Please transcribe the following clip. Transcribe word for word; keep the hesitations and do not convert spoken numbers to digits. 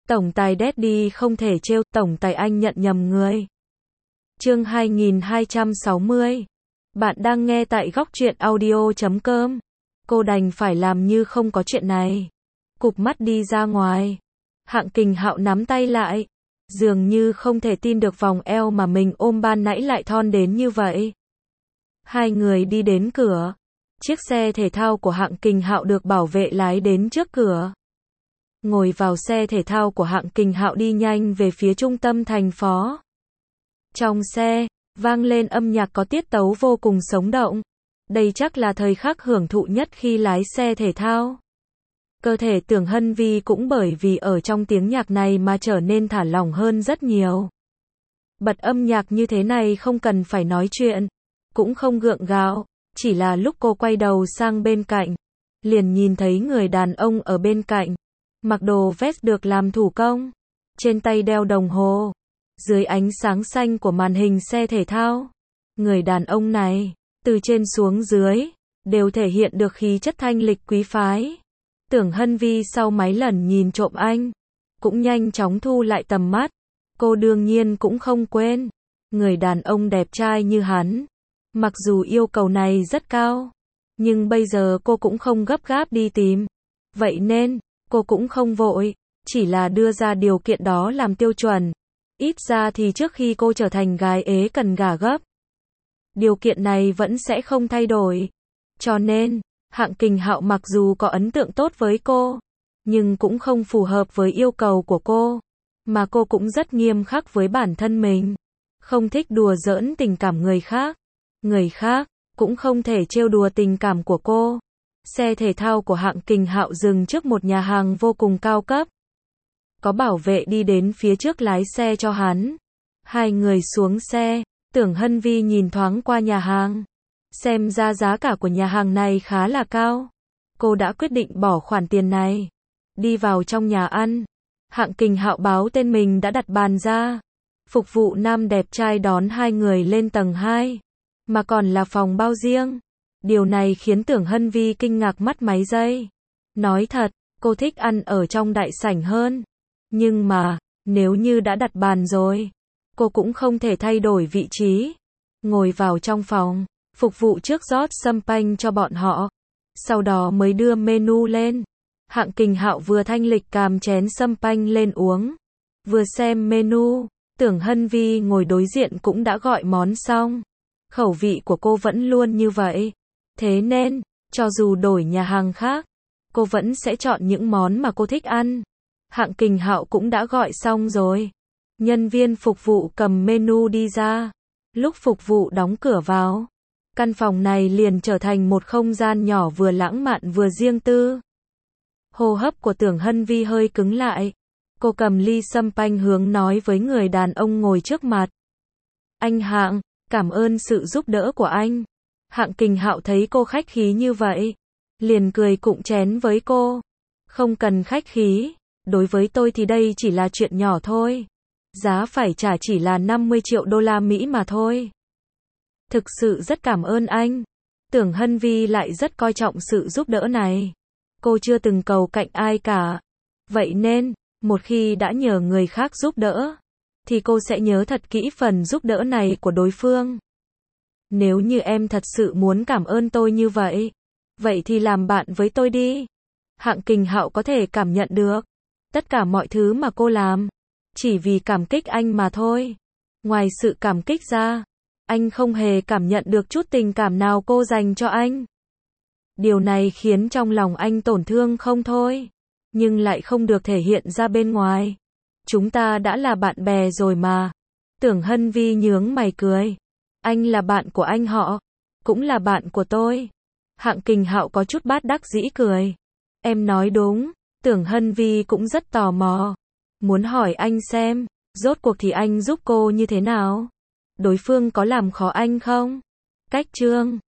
Tổng tài Daddy không thể trêu, tổng tài anh nhận nhầm người. Chương hai nghìn hai trăm sáu mươi. Bạn đang nghe tại góc truyện audio chấm com. Cô đành phải làm như không có chuyện này. Cụp mắt đi ra ngoài. Hạng Kình Hạo nắm tay lại. Dường như không thể tin được vòng eo mà mình ôm ban nãy lại thon đến như vậy. Hai người đi đến cửa. Chiếc xe thể thao của Hạng Kình Hạo được bảo vệ lái đến trước cửa. Ngồi vào xe thể thao của Hạng Kình Hạo đi nhanh về phía trung tâm thành phố. Trong xe, vang lên âm nhạc có tiết tấu vô cùng sống động. Đây chắc là thời khắc hưởng thụ nhất khi lái xe thể thao. Cơ thể Tưởng Hân Vi cũng bởi vì ở trong tiếng nhạc này mà trở nên thả lỏng hơn rất nhiều. Bật âm nhạc như thế này không cần phải nói chuyện, cũng không gượng gạo, chỉ là lúc cô quay đầu sang bên cạnh, liền nhìn thấy người đàn ông ở bên cạnh, mặc đồ vest được làm thủ công, trên tay đeo đồng hồ, dưới ánh sáng xanh của màn hình xe thể thao. Người đàn ông này, từ trên xuống dưới, đều thể hiện được khí chất thanh lịch quý phái. Tưởng Hân Vi sau mấy lần nhìn trộm anh, cũng nhanh chóng thu lại tầm mắt. Cô đương nhiên cũng không quên, người đàn ông đẹp trai như hắn. Mặc dù yêu cầu này rất cao, nhưng bây giờ cô cũng không gấp gáp đi tìm. Vậy nên, cô cũng không vội, chỉ là đưa ra điều kiện đó làm tiêu chuẩn. Ít ra thì trước khi cô trở thành gái ế cần gả gấp, điều kiện này vẫn sẽ không thay đổi. Cho nên, Hạng Kình Hạo mặc dù có ấn tượng tốt với cô, nhưng cũng không phù hợp với yêu cầu của cô. Mà cô cũng rất nghiêm khắc với bản thân mình. Không thích đùa giỡn tình cảm người khác. Người khác cũng không thể trêu đùa tình cảm của cô. Xe thể thao của Hạng Kình Hạo dừng trước một nhà hàng vô cùng cao cấp. Có bảo vệ đi đến phía trước lái xe cho hắn. Hai người xuống xe, Tưởng Hân Vi nhìn thoáng qua nhà hàng. Xem ra giá cả của nhà hàng này khá là cao. Cô đã quyết định bỏ khoản tiền này. Đi vào trong nhà ăn. Hạng Kình Hạo báo tên mình đã đặt bàn ra. Phục vụ nam đẹp trai đón hai người lên tầng hai. Mà còn là phòng bao riêng. Điều này khiến Tưởng Hân Vi kinh ngạc mất mấy giây. Nói thật, cô thích ăn ở trong đại sảnh hơn. Nhưng mà, nếu như đã đặt bàn rồi, cô cũng không thể thay đổi vị trí. Ngồi vào trong phòng, phục vụ trước rót champagne cho bọn họ. Sau đó mới đưa menu lên. Hạng Kình Hạo vừa thanh lịch cầm chén champagne lên uống, vừa xem menu. Tưởng Hân Vi ngồi đối diện cũng đã gọi món xong. Khẩu vị của cô vẫn luôn như vậy. Thế nên, cho dù đổi nhà hàng khác, cô vẫn sẽ chọn những món mà cô thích ăn. Hạng Kình Hạo cũng đã gọi xong rồi. Nhân viên phục vụ cầm menu đi ra. Lúc phục vụ đóng cửa vào, căn phòng này liền trở thành một không gian nhỏ vừa lãng mạn vừa riêng tư. Hô hấp của Tưởng Hân Vi hơi cứng lại. Cô cầm ly champagne hướng nói với người đàn ông ngồi trước mặt. Anh Hạng, cảm ơn sự giúp đỡ của anh. Hạng Kình Hạo thấy cô khách khí như vậy, liền cười cụng chén với cô. Không cần khách khí, đối với tôi thì đây chỉ là chuyện nhỏ thôi. Giá phải trả chỉ là năm mươi triệu đô la Mỹ mà thôi. Thực sự rất cảm ơn anh. Tưởng Hân Vi lại rất coi trọng sự giúp đỡ này. Cô chưa từng cầu cạnh ai cả. Vậy nên, một khi đã nhờ người khác giúp đỡ, thì cô sẽ nhớ thật kỹ phần giúp đỡ này của đối phương. Nếu như em thật sự muốn cảm ơn tôi như vậy, vậy thì làm bạn với tôi đi. Hạng Kình Hạo có thể cảm nhận được tất cả mọi thứ mà cô làm, chỉ vì cảm kích anh mà thôi. Ngoài sự cảm kích ra, anh không hề cảm nhận được chút tình cảm nào cô dành cho anh. Điều này khiến trong lòng anh tổn thương không thôi, nhưng lại không được thể hiện ra bên ngoài. Chúng ta đã là bạn bè rồi mà. Tưởng Hân Vi nhướng mày cười. Anh là bạn của anh họ, cũng là bạn của tôi. Hạng Kình Hạo có chút bát đắc dĩ cười. Em nói đúng. Tưởng Hân Vi cũng rất tò mò, muốn hỏi anh xem, rốt cuộc thì anh giúp cô như thế nào? Đối phương có làm khó anh không? Cách chương